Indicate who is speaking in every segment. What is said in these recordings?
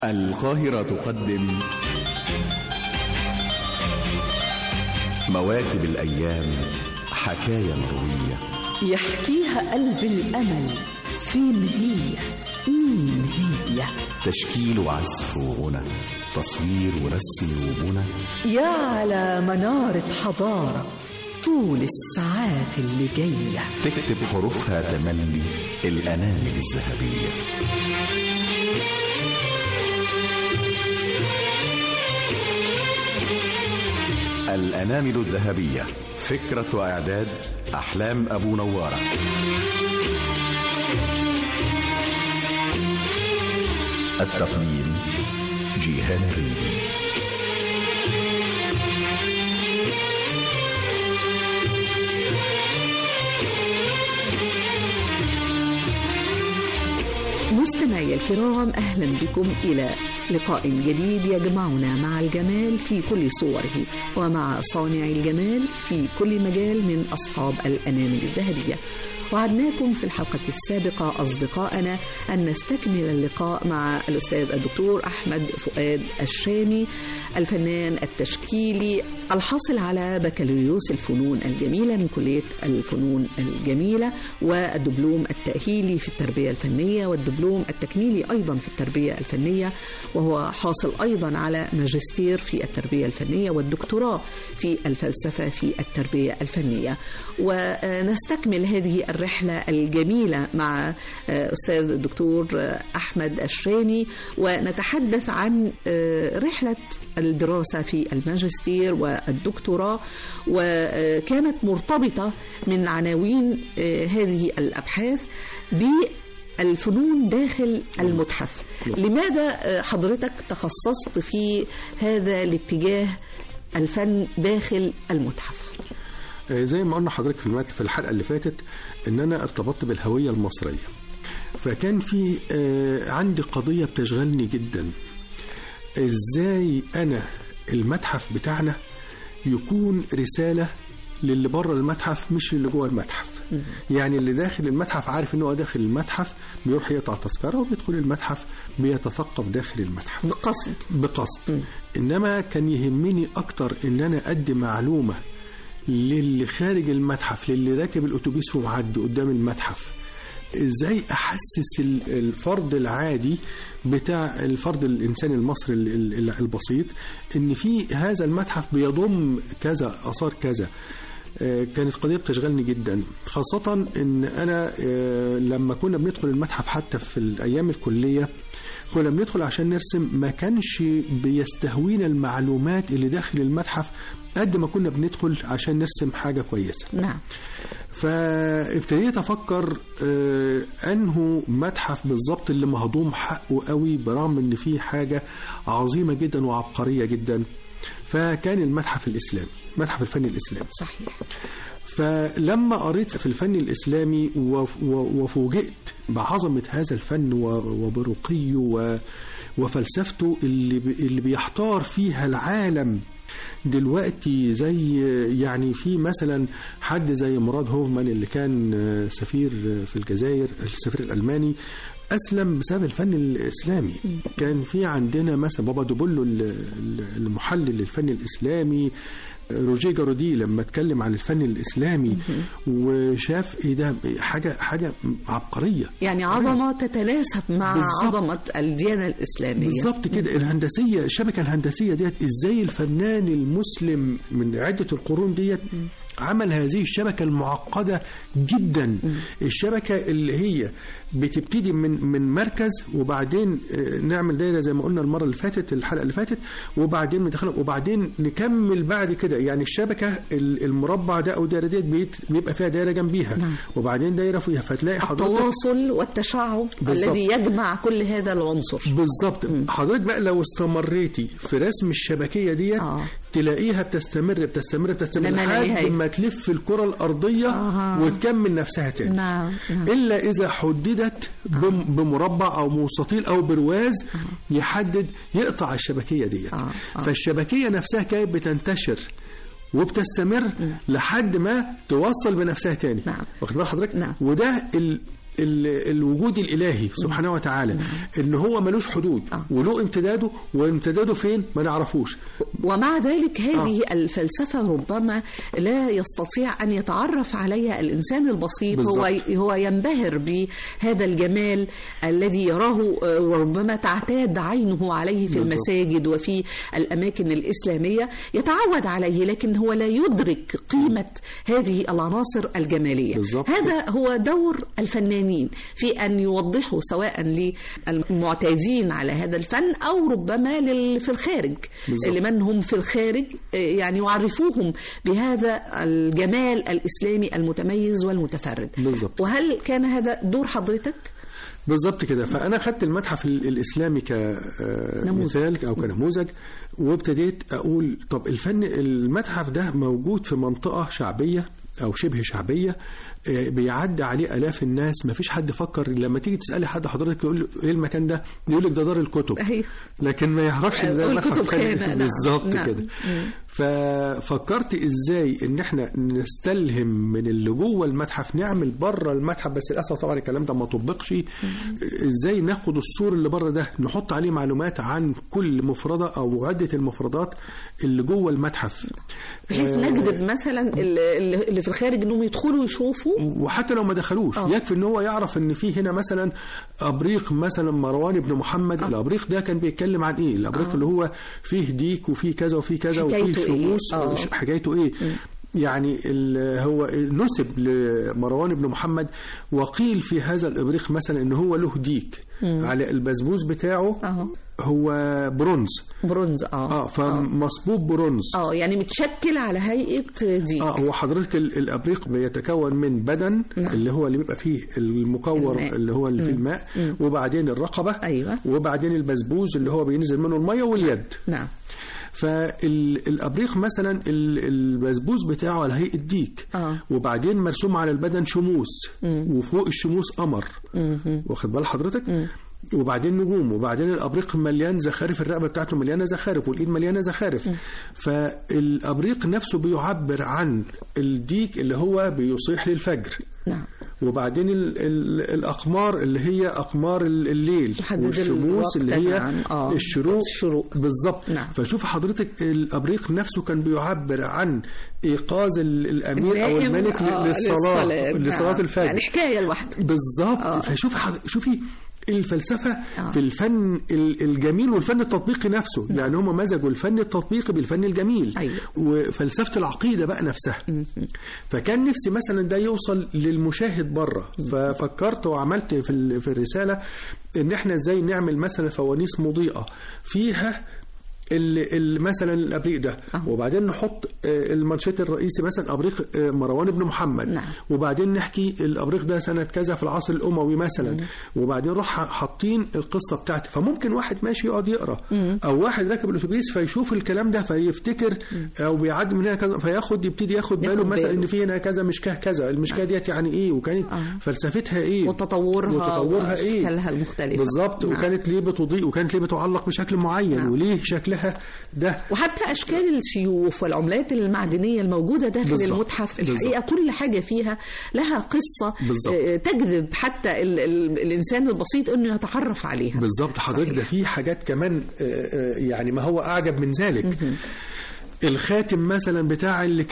Speaker 1: القاهرة تقدم مواكب الأيام، حكاية مروية
Speaker 2: يحكيها قلب الأمل. فين هي؟ مين هي؟
Speaker 1: تشكيل وعزف وغنى، تصوير ورسم وبنى،
Speaker 2: يا على منارة حضارة طول الساعات اللي جاية
Speaker 1: تكتب حروفها تملي الأنامل الذهبية. الأنامل الذهبية، فكرة وإعداد أحلام أبو نوارة. التقديم جيهان الريدي.
Speaker 2: مستمعي الكرام، أهلا بكم إلى لقاء جديد يجمعنا مع الجمال في كل صوره ومع صانع الجمال في كل مجال من أصحاب الأنامل الذهبية. وعدناكم في الحلقة السابقة أصدقائنا أن نستكمل اللقاء مع الأستاذ الدكتور أحمد فؤاد الشامي، الفنان التشكيلي الحاصل على بكالوريوس الفنون الجميلة من كلية الفنون الجميلة، والدبلوم التأهيلي في التربية الفنية، والدبلوم التكميلي أيضا في التربية الفنية، وهو حاصل أيضا على ماجستير في التربية الفنية والدكتوراه في الفلسفة في التربية الفنية. ونستكمل هذه الرحلة الجميلة مع أستاذ الدكتور أحمد الشامي، ونتحدث عن رحلة الدراسة في الماجستير والدكتوراه، وكانت مرتبطة من عناوين هذه الأبحاث بالفنون داخل المتحف. لماذا حضرتك تخصصت في هذا الاتجاه، الفن داخل المتحف؟
Speaker 3: زي ما قلنا حضرتك في الحلقة اللي فاتت ان انا ارتبطت بالهوية المصرية، فكان في عندي قضية بتشغلني جدا، ازاي انا المتحف بتاعنا يكون رسالة للي بره المتحف مش للي جوه المتحف. يعني اللي داخل المتحف عارف انه داخل المتحف، بيروح يقطع تذكرة وبيدخل المتحف بيتثقف داخل المتحف بقصد. انما كان يهمني اكتر ان انا ادي معلومة للي خارج المتحف، للي راكب الأتوبيس ومعدي قدام المتحف، ازاي احسس الفرد العادي بتاع الفرد الانساني المصري البسيط ان في هذا المتحف بيضم كذا اثار كذا. كانت قضية بتشغلني جدا، خاصة ان انا لما كنا بندخل المتحف حتى في الايام الكلية كنا بندخل عشان نرسم، ما كانش بيستهوينا المعلومات اللي داخل المتحف قد ما كنا بندخل عشان نرسم حاجة كويسة.
Speaker 2: نعم.
Speaker 3: فابتديت أفكر أنه متحف بالضبط اللي مهضوم حقه قوي، برغم أن فيه حاجة عظيمة جدا وعبقرية جدا. فكان المتحف الإسلامي، متحف الفن الإسلامي.
Speaker 2: صحيح.
Speaker 3: فلما قريت في الفن الإسلامي وفوجئت بعظمة هذا الفن وبرقيه وفلسفته اللي بيحتار فيها العالم دلوقتي، زي يعني في مثلا حد زي مراد هوفمان اللي كان سفير في الجزائر، السفير الألماني، أسلم بسبب الفن الإسلامي. كان في عندنا مثلا بابا دوبولو المحلل للفن الإسلامي، روجيه جارودي لما اتكلم عن الفن الإسلامي وشاف ايه ده، حاجة عبقرية،
Speaker 2: يعني عظمة تتناسب مع بالزبط. عظمة الديانة الإسلامية
Speaker 3: بالضبط كده. الهندسية، الشبكة الهندسية ديت، ازاي الفنان المسلم من عدة القرون ديت عمل هذه الشبكة المعقدة جدا. الشبكة اللي هي بتبتدي من مركز، وبعدين نعمل دايرة زي ما قلنا المرة اللي فاتت، الحلقة اللي فاتت، وبعدين ندخل وبعدين نكمل بعد كده. يعني الشبكة المربع ده أو دايرة ديت بيبقى فيها دايرة جنبيها.
Speaker 2: نعم.
Speaker 3: وبعدين دايرة فيها، فتلاقي حضرتك
Speaker 2: التواصل والتشعب الذي يجمع كل هذا العنصر.
Speaker 3: بالضبط. حضرتك بقى لو استمريتي في رسم الشبكية ديت تلاقيها بتستمر لحد ما تلف الكرة الأرضية وتكمل نفسها تاني.
Speaker 2: نعم.
Speaker 3: إلا إذا حددت بمربع أو مستطيل أو برواز يحدد يقطع الشبكية ديت. فالشبكية نفسها كانت بتنتشر وبتستمر لحد ما توصل بنفسها تاني.
Speaker 2: نعم.
Speaker 3: واخد بال حضرتك؟
Speaker 2: نعم.
Speaker 3: وده الوجود الإلهي سبحانه وتعالى، إن هو ملوش حدود وله امتداده، وامتداده فين ما نعرفوش.
Speaker 2: ومع ذلك هذه الفلسفة ربما لا يستطيع أن يتعرف عليها الإنسان البسيط. هو ينبهر بهذا الجمال الذي يراه، وربما تعتاد عينه عليه في المساجد وفي الأماكن الإسلامية، يتعود عليه، لكن هو لا يدرك قيمة هذه العناصر الجمالية. هذا هو دور الفنانين في أن يوضحوا سواء للمعتادين على هذا الفن أو ربما في الخارج، لمن هم في الخارج، يعني يعرفوهم بهذا الجمال الإسلامي المتميز والمتفرد. وهل كان هذا دور حضرتك؟
Speaker 3: بالضبط كده. فأنا خدت المتحف الإسلامي كمثال أو كنموذج، وابتديت أقول طب المتحف ده موجود في منطقة شعبية أو شبه شعبية، بيعدي عليه آلاف الناس، ما فيش حد فكر. لما تيجي تسألي حد حضرتك يقول له إيه المكان ده، يقول لك ده دار الكتب، لكن ما يعرفش إن ده المتحف. بالظبط كده. ففكرت إزاي إن إحنا نستلهم من اللي جوه المتحف نعمل بره المتحف، بس للأسف طبعا الكلام ده ما طبقش. إزاي ناخد السور اللي بره ده نحط عليه معلومات عن كل مفردة أو عدة المفردات اللي جوه المتحف،
Speaker 2: بحيث نجذب مثلا اللي في الخارج إنهم يدخلوا يشوفوا،
Speaker 3: وحتى لو ما دخلوش يكفي ان هو يعرف ان في هنا مثلا ابريق مثلا مروان بن محمد. الابريق ده كان بيتكلم عن ايه؟ الابريق اللي هو فيه ديك وفيه كذا وفيه كذا وفيه شموس، حكايته ايه؟ يعني هو نسب لمروان بن محمد، وقيل في هذا الابريق مثلا ان هو له ديك على البسبوس بتاعه هو برونز فمصبوب برونز،
Speaker 2: يعني متشكل على هيئة ديك.
Speaker 3: هو حضرتك الابريق بيتكون من بدن اللي هو اللي بيبقى فيه المكور اللي هو اللي فيه الماء، وبعدين الرقبة، وبعدين البسبوس اللي هو بينزل منه المية واليد. فالابريق مثلا البسبوس بتاعه على هيئة ديك، وبعدين مرسوم على البدن شموس، وفوق الشموس قمر، واخد بال حضرتك؟ وبعدين نجوم، وبعدين الابريق مليان زخارف، الرقبه بتاعته مليانه زخارف، والايد مليانه زخارف. فالابريق نفسه بيعبر عن الديك اللي هو بيصيح للفجر. وبعدين الأقمار اللي هي أقمار الليل، والشموس اللي هي الشروق بالضبط. فشوف حضرتك الأبريق نفسه كان بيعبر عن إيقاظ الأمير أو الملك لصلاة الفجر،
Speaker 2: يعني حكاية لوحدها
Speaker 3: بالضبط. شوفي الفلسفة في الفن الجميل والفن التطبيقي نفسه. يعني هم مزجوا الفن التطبيقي بالفن الجميل. وفلسفة العقيدة بقى نفسها. فكان نفسي مثلا ده يوصل للمشاهد بره. ففكرت وعملت في الرسالة ان احنا ازاي نعمل مثلا فوانيس مضيئة فيها مثلا الابريق ده، وبعدين نحط المانشيت الرئيسي مثلا ابريق مروان بن محمد، وبعدين نحكي الابريق ده سنه كذا في العصر الاموي مثلا، وبعدين نروح حاطين القصه بتاعته. فممكن واحد ماشي يقعد يقرا، او واحد راكب الاتوبيس فيشوف الكلام ده فيفتكر، او بيعدي من هنا كذا يبتدي ياخد باله مثلا ان في هنا كذا مشكاه كذا، المشكاه ديت يعني ايه، وكانت فلسفتها ايه،
Speaker 2: وتطورها ايه المختلفه
Speaker 3: بالظبط. وكانت ليه بتضيء، وكانت ليه بتعلق بشكل معين، وليه شكلها ده.
Speaker 2: وحتى أشكال السيوف والعملات المعدنية الموجودة داخل المتحف، الحقيقة كل حاجة فيها لها قصة تجذب حتى الإنسان البسيط أنه يتعرف عليها.
Speaker 3: بالضبط حضرتك. ده في حاجات كمان يعني ما هو أعجب من ذلك. الخاتم مثلا بتاع اللي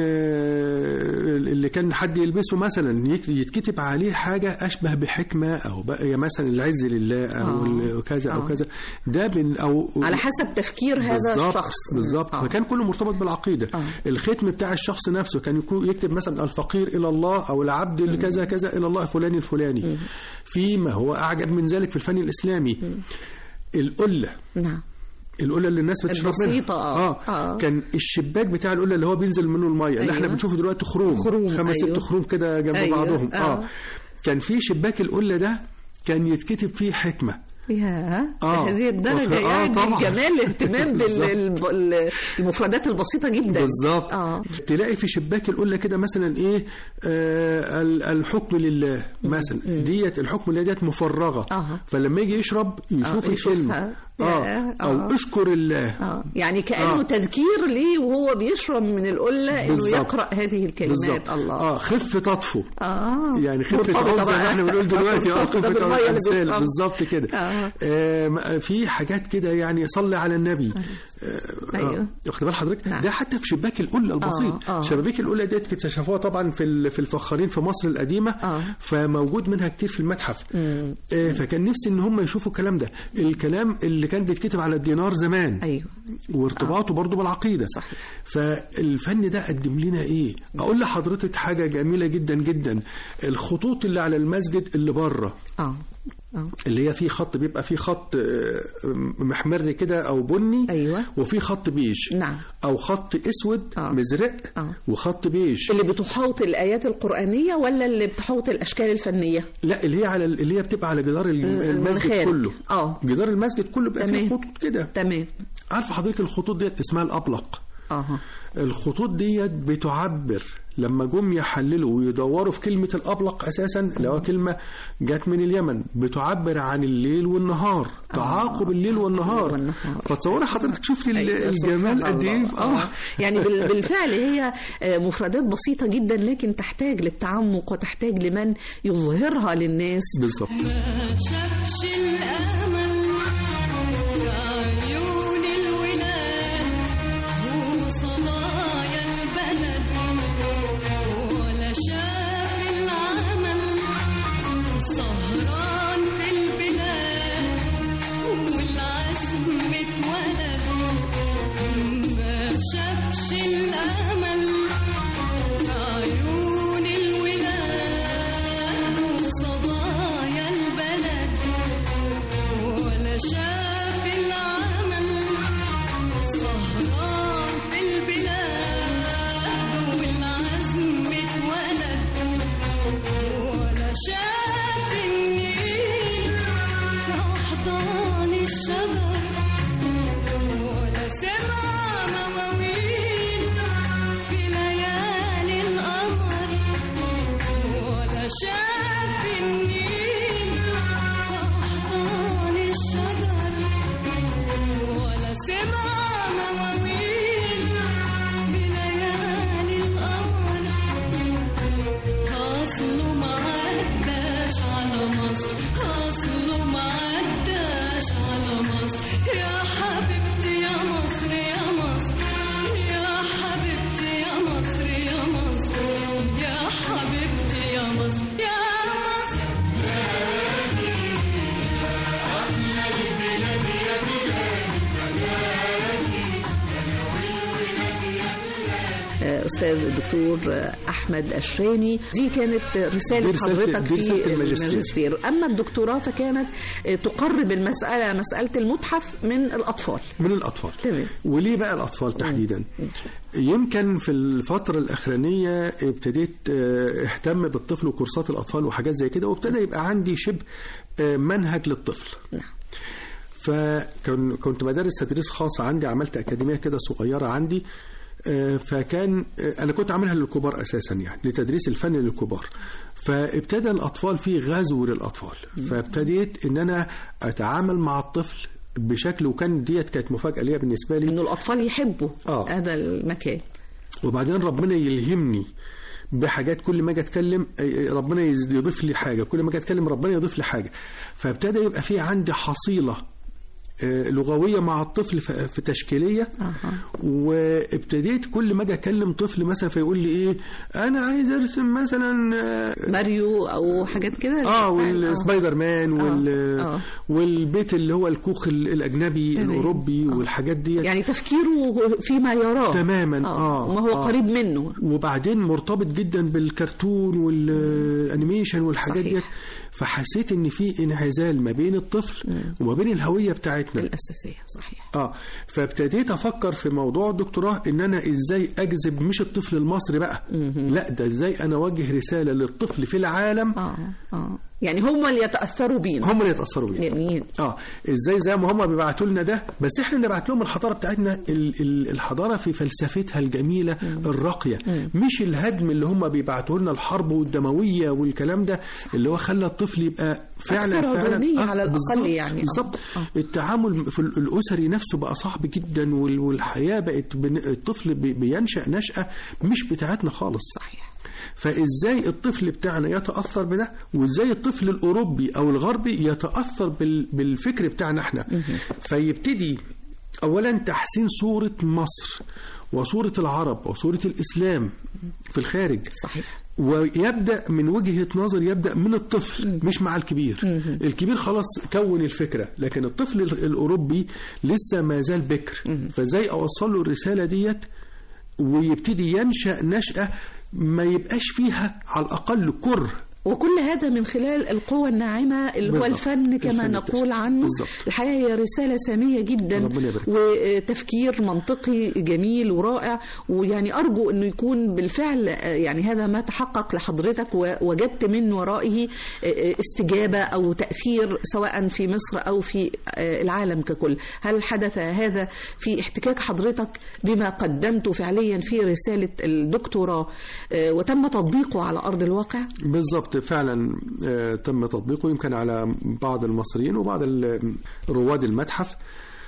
Speaker 3: كان حد يلبسه مثلا يتكتب عليه حاجة أشبه بحكمة، أو بقى مثلا العز لله أو كذا أو كذا، ده أو
Speaker 2: على حسب تفكير هذا الشخص بالضبط.
Speaker 3: فكان كله مرتبط بالعقيدة. الختم بتاع الشخص نفسه كان يكتب مثلا الفقير إلى الله، أو العبد لكذا كذا إلى الله فلان الفلاني. فيما هو أعجب من ذلك في الفن الإسلامي القلة. القلة اللي الناس بتشرب منها كان الشباك بتاع القلة اللي هو بينزل منه المية اللي احنا بنشوفه دلوقتي خروم 5-6 خروم كده جنب بعضهم. كان في شباك القلة ده كان يتكتب فيه حكمة.
Speaker 2: هذه الدرجة يعني جمال الاهتمام بالمفردات البسيطة جدا.
Speaker 3: بالظبط. تلاقي في شباك القلة كده مثلا ايه الحكم لله مثلا، ديت الحكم لله ديت مفرغة. فلما يجي يشرب يشوف الكلمة او اشكر الله.
Speaker 2: يعني كأنه تذكير ليه وهو بيشرب من القلة انه يقرأ هذه الكلمات. بالزبط. الله.
Speaker 3: خف تطفو. يعني خف تعوم زي ما احنا بنقول دلوقتي. خف تعوم بالظبط كده. في حاجات كده يعني صلي على النبي.
Speaker 2: ايوه
Speaker 3: واخد بال حضرتك؟ ده حتى في شباك القلة البسيط. شبابيك القلة ديت اكتشفوها طبعا في الفخارين في مصر القديمة. فموجود منها كتير في المتحف. فكان نفسي ان هم يشوفوا الكلام ده، الكلام اللي كان بيتكتب على الدينار زمان.
Speaker 2: ايوه.
Speaker 3: وارتباطه برضو بالعقيدة.
Speaker 2: صحيح.
Speaker 3: فالفن ده قدم لنا ايه؟ اقول لحضرتك حاجة جميلة جدا جدا، الخطوط اللي على المسجد اللي بره اللي هي في خط، بيبقى في خط محمر كده او بني.
Speaker 2: ايوه.
Speaker 3: وفي خط بيج.
Speaker 2: نعم.
Speaker 3: او خط اسود مزرق. وخط بيج.
Speaker 2: اللي بتحوط الايات القرآنية ولا اللي بتحوط الاشكال الفنية؟
Speaker 3: لا، اللي هي بتبقى على جدار المسجد كله. جدار المسجد كله بيبقى فيه خطوط كده.
Speaker 2: تمام.
Speaker 3: عارفه حضرتك الخطوط ديت اسمها الابلق. الخطوط ديت بتعبر، لما جم يحللوا ويدوروا في كلمة الأبلق أساسا لو كلمة جت من اليمن بتعبر عن الليل والنهار، تعاقب الليل والنهار. فتصوري حضرتك شفت الجمال قد ايه.
Speaker 2: يعني بالفعل هي مفردات بسيطة جدا لكن تحتاج للتعمق وتحتاج لمن يظهرها للناس.
Speaker 3: بالظبط.
Speaker 4: ما شافش الأمل في عيون الولاد وصبايا البلد، ولا شاف العمل سهران في البلاد والعزم اتولد. ما شافش الأمل في عيون الولاد وصبايا البلد، ولا شاف العمل سهران في البلاد والعزم اتولد، ولا شاف النيل في أحضان الشجر، ولا سمع مواويل في ليالي القمر، ولا شاف النيل في أحضان الشجر، ولا سمع مواويل في ليالي القمر. أصله ما عداش على مصر، أصله ما عداش على مصر. يا حبيبتي يا مصر يا مصر، يا حبيبتي يا مصر يا مصر، يا حبيبتي يا مصر يا مصر.
Speaker 2: أستاذ الدكتور أحمد الشراني، دي كانت رسالة حضرتك في الماجستير. أما الدكتوراه فكانت تقرب المسألة، مسألة المتحف من الأطفال.
Speaker 3: تمام. وليه بقى الأطفال تحديدا؟ يمكن في الفترة الأخرانية ابتديت اهتم بالطفل وكورسات الأطفال وحاجات زي كده، وابتدى يبقى عندي شبه منهج للطفل.
Speaker 2: نعم.
Speaker 3: فكنت بدرس تدريس خاص عندي، عملت أكاديمية كده صغيرة عندي. فكان أنا كنت عاملها للكبار أساسا، يعني لتدريس الفن للكبار. فابتدى الأطفال فيه غزو للأطفال، فابتديت إن أنا أتعامل مع الطفل بشكل، وكان ديت كانت مفاجأة ليا بالنسبة لي،
Speaker 2: إنه الأطفال يحبوا هذا المكان.
Speaker 3: وبعدين ربنا يلهمني بحاجات، كل ما اجي اتكلم ربنا يضيف لي حاجة، كل ما اجي اتكلم ربنا يضيف لي حاجة. فابتدى يبقى في عندي حصيلة لغوية مع الطفل في تشكيلية. وابتديت كل ما اجي اكلم طفل مثلا فيقول لي ايه، انا عايز ارسم مثلا
Speaker 2: ماريو او حاجات كده،
Speaker 3: والسبايدر مان والبيت اللي هو الكوخ الاجنبي الاوروبي والحاجات دي.
Speaker 2: يعني تفكيره فيما يراه
Speaker 3: تماما.
Speaker 2: ما هو قريب منه،
Speaker 3: وبعدين مرتبط جدا بالكرتون والانيميشن والحاجات دي. فحسيت ان في انعزال ما بين الطفل وما بين الهوية بتاعتنا
Speaker 2: الأساسية. صحيح.
Speaker 3: فابتديت افكر في موضوع الدكتوراه ان انا ازاي اجذب مش الطفل المصري بقى، لا ده ازاي انا اوجه رسالة للطفل في العالم
Speaker 2: يعني هم اللي يتأثروا بينا.
Speaker 3: هم اللي يتأثروا بينا.
Speaker 2: جميل.
Speaker 3: ازاي زي ما هم بيبعتوا لنا ده، بس احنا اللي نبعت لهم الحضاره بتاعتنا، الحضاره في فلسفتها الجميله الراقيه، مش الهدم اللي هم بيبعتوا لنا، الحرب والدمويه والكلام ده اللي هو خلى الطفل يبقى فعلا
Speaker 2: على الاقل يعني
Speaker 3: بالظبط. التعامل في الاسري نفسه بقى صعب جدا، والحياه بقت الطفل بينشأ نشأة مش بتاعتنا خالص.
Speaker 2: صحيح.
Speaker 3: فإزاي الطفل بتاعنا يتأثر بده، وإزاي الطفل الأوروبي أو الغربي يتأثر بالفكر بتاعنا احنا. فيبتدي أولا تحسين صورة مصر وصورة العرب وصورة الإسلام في الخارج.
Speaker 2: صحيح.
Speaker 3: ويبدأ من وجهة نظر، يبدأ من الطفل مش مع الكبير. الكبير خلاص كون الفكرة، لكن الطفل الأوروبي لسه ما زال بكر. فإزاي أوصل له الرسالة ديت ويبتدي ينشأ نشأة ما يبقاش فيها على الأقل كره.
Speaker 2: وكل هذا من خلال القوة الناعمة اللي هو الفن كما نقول عنه.
Speaker 3: بالزبط.
Speaker 2: الحقيقة هي رسالة سامية جدا وتفكير منطقي جميل ورائع، ويعني أرجو أنه يكون بالفعل يعني هذا ما تحقق لحضرتك ووجدت من ورائه استجابة أو تأثير سواء في مصر أو في العالم ككل. هل حدث هذا في احتكاك حضرتك بما قدمته فعليا في رسالة الدكتوراه وتم تطبيقه على أرض الواقع؟
Speaker 3: بالضبط، فعلا تم تطبيقه يمكن على بعض المصريين وبعض رواد المتحف.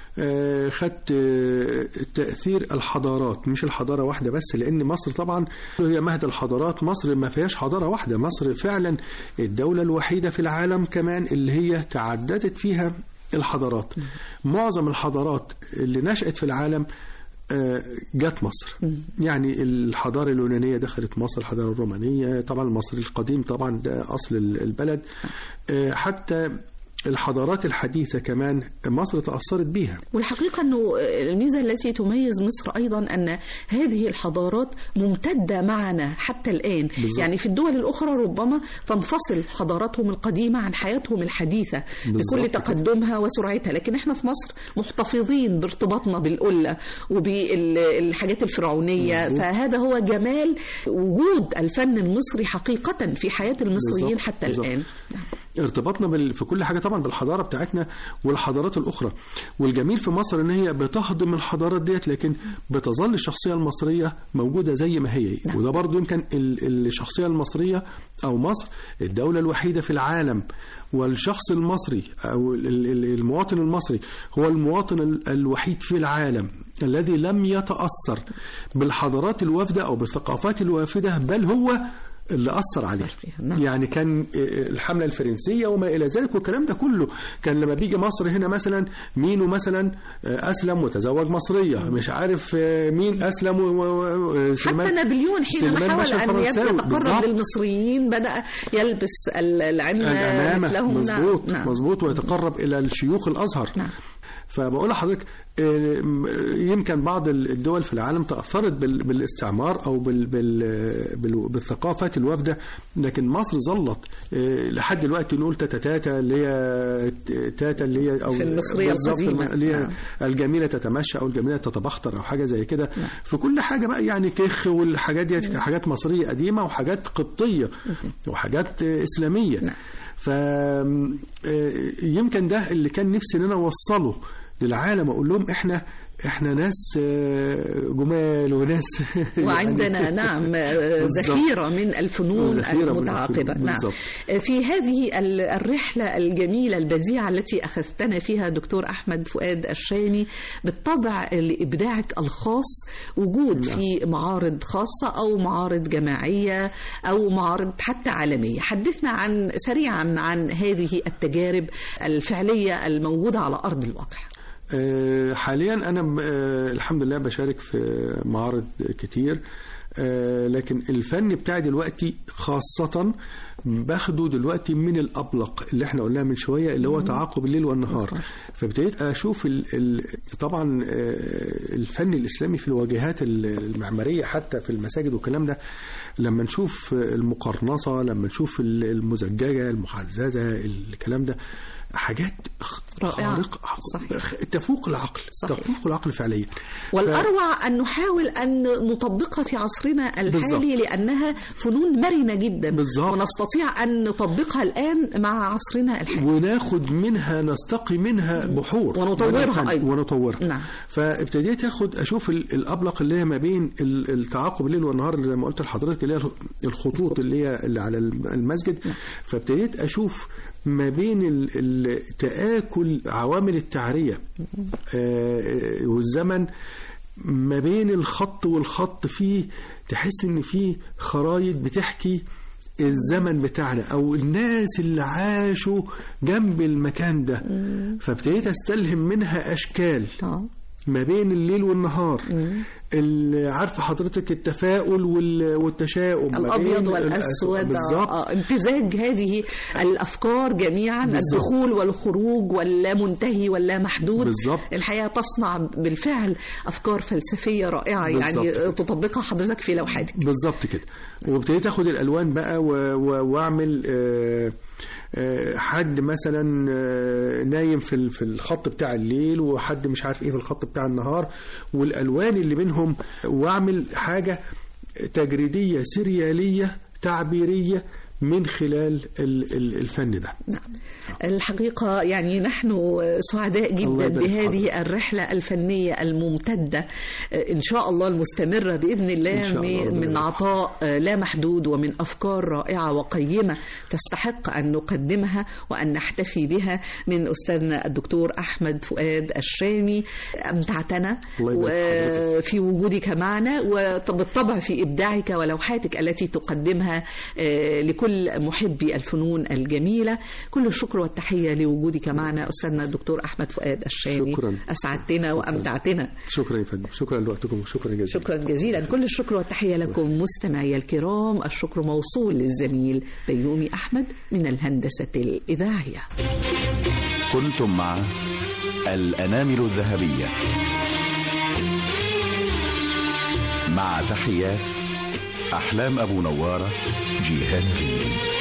Speaker 3: خدت تأثير الحضارات، مش الحضارة واحدة بس، لأن مصر طبعا هي مهد الحضارات. مصر ما فيهاش حضارة واحدة، مصر فعلا الدولة الوحيدة في العالم كمان اللي هي تعددت فيها الحضارات. معظم الحضارات اللي نشأت في العالم جات مصر. يعني الحضارة اليونانية دخلت مصر، الحضارة الرومانية، طبعا المصري القديم طبعا ده أصل البلد. حتى الحضارات الحديثة كمان مصر تأثرت بيها.
Speaker 2: والحقيقة أنه الميزة التي تميز مصر أيضا أن هذه الحضارات ممتدة معنا حتى الآن. بالزبط. يعني في الدول الأخرى ربما تنفصل حضاراتهم القديمة عن حياتهم الحديثة بكل تقدمها وسرعتها، لكن احنا في مصر محتفظين بارتباطنا بالقلة وبالحاجات الفرعونية. بالزبط. فهذا هو جمال وجود الفن المصري حقيقة في حياة المصريين بالزبط. حتى بالزبط. الآن
Speaker 3: ارتباطنا في كل حاجة طبعا بالحضارة بتاعتنا والحضارات الأخرى. والجميل في مصر ان هي بتهضم الحضارات ديت، لكن بتظل الشخصية المصرية موجودة زي ما هي. وده برضو يمكن الشخصية المصرية أو مصر الدولة الوحيدة في العالم، والشخص المصري أو المواطن المصري هو المواطن الوحيد في العالم الذي لم يتأثر بالحضارات الوافدة أو بالثقافات الوافدة، بل هو اللي أثر عليه. يعني كان الحملة الفرنسية وما إلى ذلك والكلام ده كله، كان لما بيجي مصر هنا مثلا مينو مثلا أسلم وتزوج مصرية، مش عارف مين أسلم
Speaker 2: حتى نابليون حين حاول أن يتقرب للمصريين بدأ يلبس العمامة لهم.
Speaker 3: مظبوط ويتقرب إلى الشيوخ الأزهر. فبقول لحضرتك يمكن بعض الدول في العالم تأثرت بالاستعمار أو بالثقافات الوافدة، لكن مصر ظلت لحد دلوقتي نقول تاتا اللي هي تاتا اللي هي أو
Speaker 2: في المصرية القديمة
Speaker 3: اللي هي الجميلة تتمشى أو الجميلة تتبختر أو حاجة زي كده. في كل حاجة بقى يعني كخ والحاجات دي حاجات مصرية قديمة وحاجات قبطية وحاجات إسلامية. فيمكن ده اللي كان نفسي ان انا اوصله للعالم، اقول لهم احنا ناس جمال وناس
Speaker 2: وعندنا نعم ذخيرة من الفنون المتعاقبة. نعم. في هذه الرحلة الجميلة البديعة التي أخذتنا فيها دكتور أحمد فؤاد الشامي، بالطبع لإبداعك الخاص وجود في معارض خاصة أو معارض جماعية أو معارض حتى عالمية. حدثنا سريعا عن هذه التجارب الفعلية الموجودة على أرض الواقع.
Speaker 3: حاليا أنا الحمد لله بشارك في معارض كتير، لكن الفن بتاعي دلوقتي خاصة باخده دلوقتي من الأبلق اللي احنا قلناه من شوية، اللي هو تعاقب الليل والنهار. فابتديت أشوف طبعا الفن الإسلامي في الواجهات المعمارية حتى في المساجد والكلام ده، لما نشوف المقرنصة، لما نشوف المزججة المحززة، الكلام ده حاجات خارقة تفوق العقل. صحيح. تفوق العقل فعليا.
Speaker 2: والأروع أن نحاول أن نطبقها في عصرنا الحالي. بالزبط. لأنها فنون مرنة جدا.
Speaker 3: بالزبط.
Speaker 2: ونستطيع أن نطبقها الآن مع عصرنا الحالي
Speaker 3: وناخد منها نستقي منها بحور
Speaker 2: ونطورها أيضا.
Speaker 3: ونطورها.
Speaker 2: نعم.
Speaker 3: فابتديت أشوف الأبلق اللي هي ما بين التعاقب الليل والنهار اللي زي ما قلت لحضرتك اللي هي الخطوط اللي على المسجد. فابتديت أشوف ما بين تآكل عوامل التعرية والزمن، ما بين الخط والخط فيه تحس ان فيه خرايط بتحكي الزمن بتاعنا او الناس اللي عاشوا جنب المكان ده. فابتديت استلهم منها اشكال ما بين الليل والنهار. عارفه حضرتك التفاؤل والتشاؤم،
Speaker 2: الابيض والاسود. امتزاج هذه الافكار جميعا. بالزبط. الدخول والخروج واللا منتهي واللا محدود.
Speaker 3: بالزبط.
Speaker 2: الحقيقه تصنع بالفعل افكار فلسفيه رائعه.
Speaker 3: بالزبط.
Speaker 2: يعني تطبقها حضرتك في لوحاتك.
Speaker 3: بالظبط كده. وابتديت اخد الالوان بقى واعمل حد مثلا نايم في الخط بتاع الليل وحد مش عارف ايه في الخط بتاع النهار والالوان اللي بينهم، واعمل حاجة تجريدية سريالية تعبيرية من خلال الفن ده.
Speaker 2: نعم. الحقيقة يعني نحن سعداء جدا بهذه الرحلة الفنية الممتدة إن شاء الله المستمرة بإذن الله من عطاء لا محدود ومن أفكار رائعة وقيمة تستحق أن نقدمها وأن نحتفي بها من أستاذنا الدكتور أحمد فؤاد الشامي. أمتعتنا في وجودك معنا وبالطبع في إبداعك ولوحاتك التي تقدمها لكل محبي الفنون الجميلة. كل الشكر والتحية لوجودك معنا أستاذنا الدكتور أحمد فؤاد الشامي.
Speaker 3: شكرا.
Speaker 2: أسعدتنا وأمتعتنا.
Speaker 3: شكرا يا فندم. شكرا لوقتكم وشكرا جزيلا.
Speaker 2: شكرا جزيلا. كل الشكر والتحية لكم مستمعي الكرام. الشكر موصول للزميل بيومي أحمد من الهندسة الإذاعية.
Speaker 1: كنتم مع الأنامل الذهبية مع تحيات أحلام أبو نوارة، جيهان ريدي.